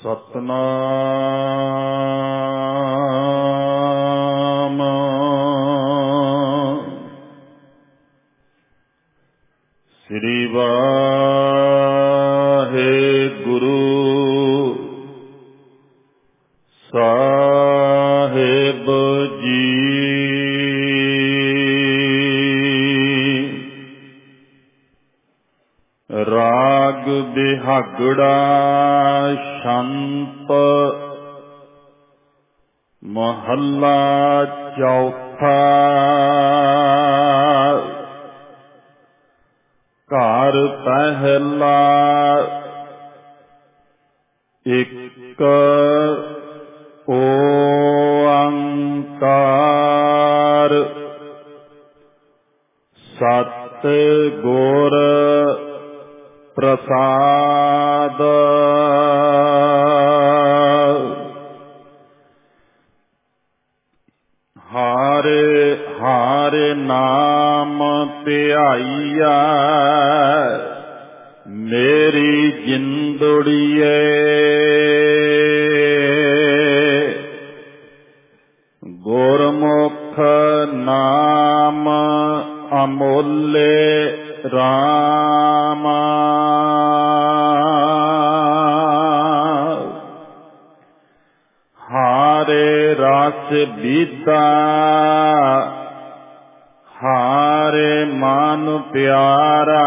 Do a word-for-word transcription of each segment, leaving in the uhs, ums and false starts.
ਸਤਨਾਮ ਸ੍ਰੀ ਵਾਹਿਗੁਰੂ ਸਾਹਿਬ ਜੀ। ਰਾਗ ਬਿਹਾਗੜਾ ਸ਼ੰਤ ਮਹੱਲਾ ਚੌਥਾ। ਘਰ ਪਹਿਲਾ ਇੱਕ ਓੰਕਾਰ ਸਤਿ ਗੁਰ ਪ੍ਰਸਾਦ। ਹਾਰੇ ਹਾਰੇ ਨਾਮ ਧਿਆਈਆ ਮੇਰੀ ਜਿੰਦੜੀਏ। ਗੁਰਮੁਖ ਨਾਮ ਅਮੋਲੇ ਰਾਮ। ਹਾਰੇ ਰਸ ਬੀਤਾ ਹਾਰੇ ਮਨ ਪਿਆਰਾ।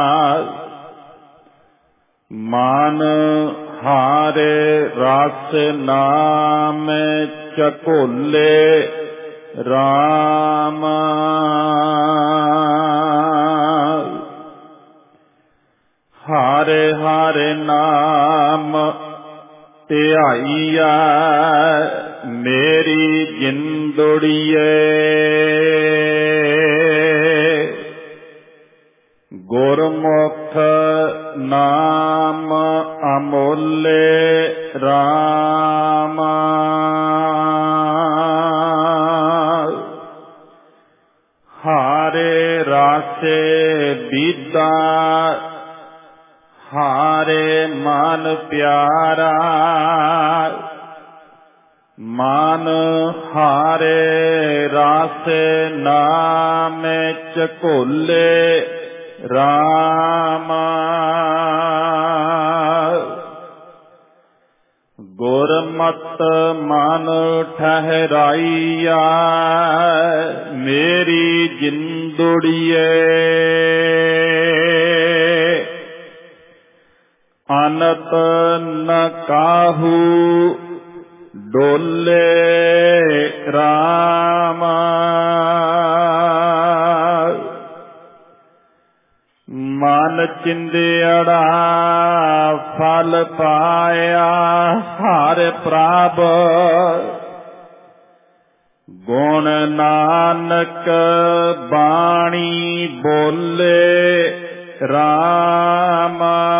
ਮਨ ਹਾਰੇ ਰਸ ਨਾਮ ਚਕੋਲੇ ਰਾਮ। ਹਾਰੇ ਹਾਰੇ ਨਾਮ ਧਿਆਈਆ ਮੇਰੀ ਜਿੰਦੜੀਏ। ਗੁਰਮੁਖ ਨਾਮ ਅਮੋਲੇ ਰਾਮ। ਹਾਰੇ ਰਾਸੇ ਬੀਦਾ ਹਾਰੇ ਮਨ ਪਿਆਰਾ। ਮਨ ਹਾਰੇ ਰਸ ਨਾਮ ਚਕੋਲੇ ਰਾਮ। ਗੁਰਮਤਿ ਮਨ ਠਹਿਰਾਈਆ ਮੇਰੀ ਜਿੰਦੜੀਏ। ਅਨਤ ਨ ਕਾਹੂ ਡੋਲੇ ਰਾਮ। ਮਨ ਚਿੰਦਿਆੜਾ ਫਲ ਪਾਇਆ ਹਰਿ ਪ੍ਰਭ। ਗੁਣ ਨਾਨਕ ਬਾਣੀ ਬੋਲੇ ਰਾਮ।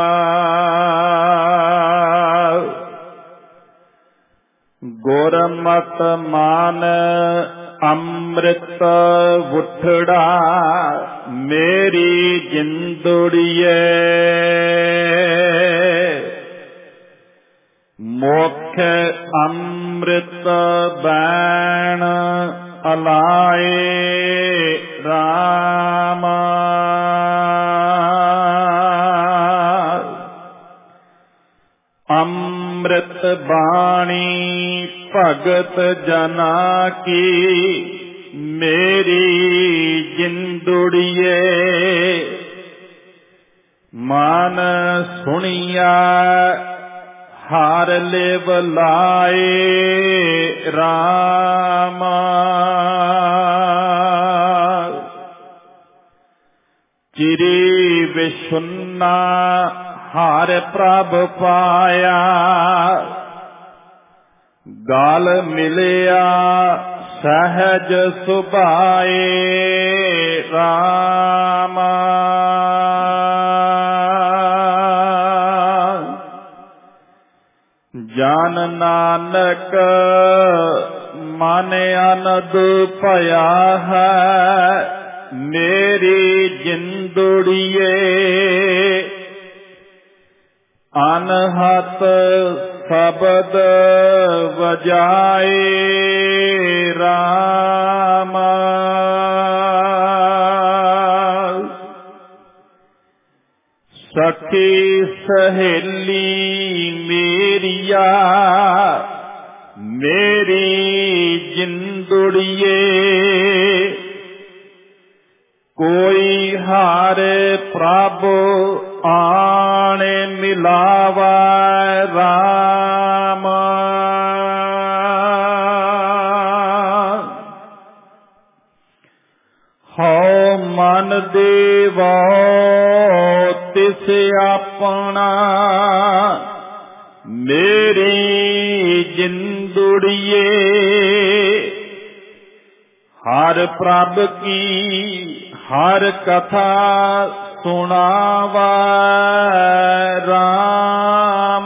ਗੁਰਮਤਿ ਮਨ ਅੰਮ੍ਰਿਤ ਉਠੜਾ ਮੇਰੀ ਜਿੰਦੜੀਏ। ਮੁਖ ਅੰਮ੍ਰਿਤ ਬੈਣ ਅਲਾਏ ਰਾਮ। ਅੰਮ੍ਰਿਤ ਬਾਣੀ ਭਗਤ ਜਨਾ ਕੀ ਮੇਰੀ ਜਿੰਦੜੀਏ। ਮਨ ਸੁਣੀਆ ਹਰ ਲਿਵ ਲਾਏ ਰਾਮ। ਚਿਰੀ ਵਿਸ਼ੁੰਨਾ ਹਰਿ ਪ੍ਰਭ ਪਾਇਆ। ਗਲ ਮਿਲਿਆ ਸਹਿਜ ਸੁਭਾਏ ਰਾਮ। ਜਨ ਨਾਨਕ ਮਨ ਆਨੰਦ ਭਇਆ ਹੈ ਮੇਰੀ ਜਿੰਦੜੀਏ। ਅਨਹਤ ਸ਼ਬਦ ਵਜਾਏ ਰਾਮ। ਸਖੀ ਸਹੇਲੀ ਮੇਰੀਆ ਮੇਰੀ ਜਿੰਦੜੀਏ, ਕੋਈ ਹਰ ਪ੍ਰਭ ਆਣ ਮਿਲਾਵਾ ਰਾਮ। ਹਉ ਮਨ ਦੇਵੋ ਤਿਸ ਆਪਣਾ, ਮੇਰੀ ਜਿੰਦੜੀਏ ਹਰ ਪ੍ਰਭ ਕੀ ਹਰ ਕਥਾ ਸੁਣਾਵਾ ਰਾਮ।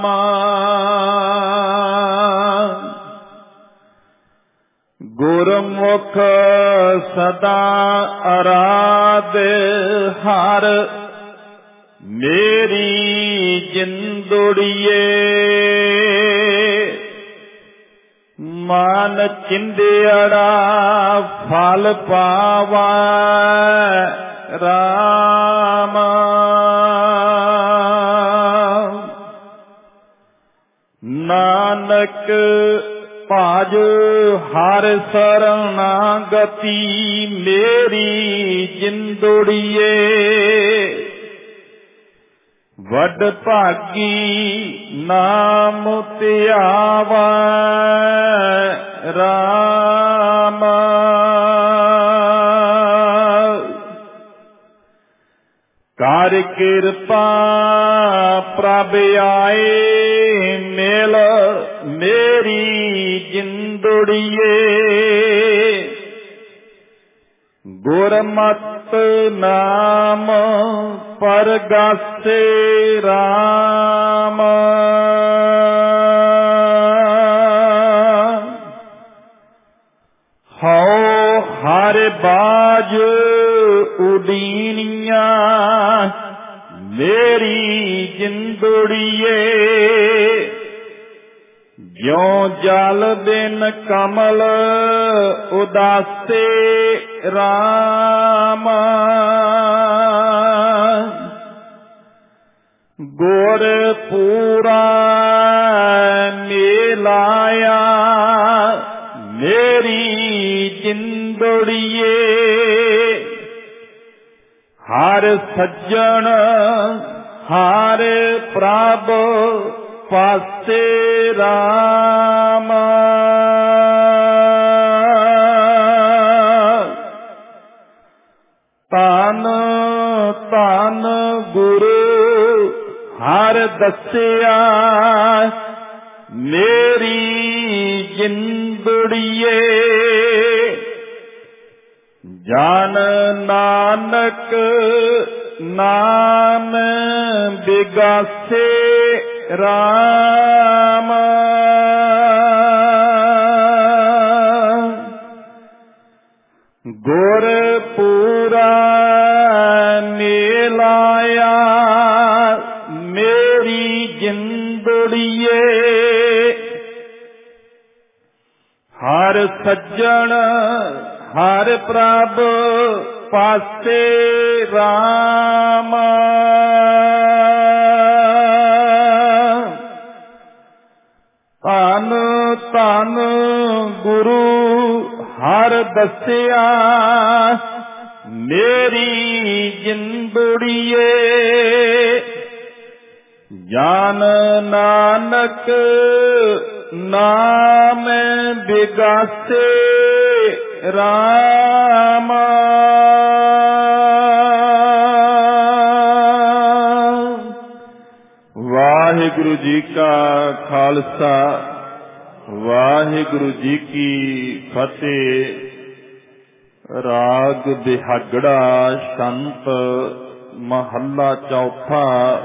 ਗੁਰਮੁਖ ਸਦਾ ਅਰਾਧ ਹਰ, ਮੇਰੀ ਜਿੰਦੜੀਏ ਮਨ ਚਿੰਦਿਆੜਾ ਫਲ ਪਾਵਾ ਰਾਮ। ਨਾਨਕ ਭਾਜ ਹਰ ਸਰਨਾਗਤੀ, ਮੇਰੀ ਜਿੰਦੜੀਏ ਵੱਡ ਭਾਗੀ ਨਾਮ ਧਿਆਵਾ ਰਾਮ। ਕਰ ਕਿਰਪਾ ਪ੍ਰਭ ਆਏ ਮਿਲ, ਮੇਰੀ ਜਿੰਦੜੀਏ ਗੁਰਮਤਿ ਨਾਮ ਪਰਗਾਸੇ ਰਾਮ। ਹਉ ਹਰ ਬਾਜ ਉਡੀਨੀਆਂ, ਮੇਰੀ ਜਿੰਦੜੀਏ ਜਿਉ ਜਲ ਬਿਨ ਕਮਲ ਉਦਾਸੇ ਰਾਮ। ਗੁਰ ਪੂਰਾ ਮਿਲਾਇਆ, ਮੇਰੀ ਜਿੰਦੜੀਏ ਹਰ ਸੱਜਣ ਹਰ ਪ੍ਰਭ ਪਾਸੇ ਰਾਮ। ਤਨ ਤਨ ਗੁਰੂ ਹਰ ਦੱਸਿਆ, ਮੇਰੀ ਜਿੰਦੜੀਏ ਜਨ ਨਾਨਕ ਨਾਮ ਬਿਗਾਸੇ ਰਾਮ। ਗੁਰ ਪੂਰਾ ਮਿਲਾਇਆ, ਮੇਰੀ ਜਿੰਦੜੀਏ ਹਰ ਸੱਜਣ ਹਰ ਪ੍ਰਭ ਪਾਸੇ ਰਾਮ। ਧੰਨ ਧੰਨ ਗੁਰੂ ਹਰ ਦੱਸਿਆ, ਮੇਰੀ ਜਿੰਦੜੀਏ ਜਨ ਨਾਨਕ ਨਾਮ ਬਿਗਾਸੇ ਰਾਮ। ਵਾਹਿਗੁਰੂ ਜੀ ਕਾ ਖਾਲਸਾ, ਵਾਹਿਗੁਰੂ ਜੀ ਕੀ ਫਤਿਹ। ਰਾਗ ਬਿਹਾਗੜਾ ਸ਼ੰਤ ਮਹੱਲਾ ਚੌਥਾ।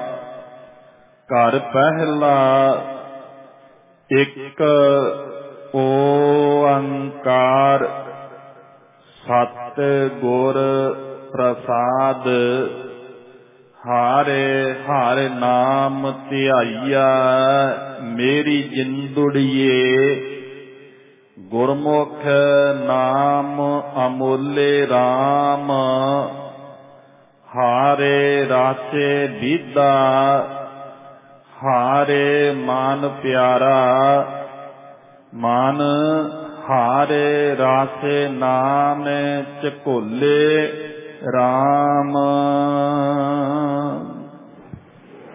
ਘਰ ਪਹਿਲਾ ਇੱਕ ਓੰਕਾਰ ਸਤਿ ਗੁਰ ਪ੍ਰਸਾਦ। ਹਾਰੇ ਹਰਿ ਨਾਮ ਧਿਆਈਆ ਮੇਰੀ ਜਿੰਦੁੜੀਏ। ਗੁਰਮੁਖ ਨਾਮ ਅਮੋਲੇ RAM ਹਾਰੇ ਰਾਸੇ ਬੀਧਾ। ਹਾਰੇ ਮਨ ਪਿਆਰਾ ਮਨ ਹਾਰੇ ਰਾਸੇ ਨਾਮ ਝਕੋਲੇ RAM।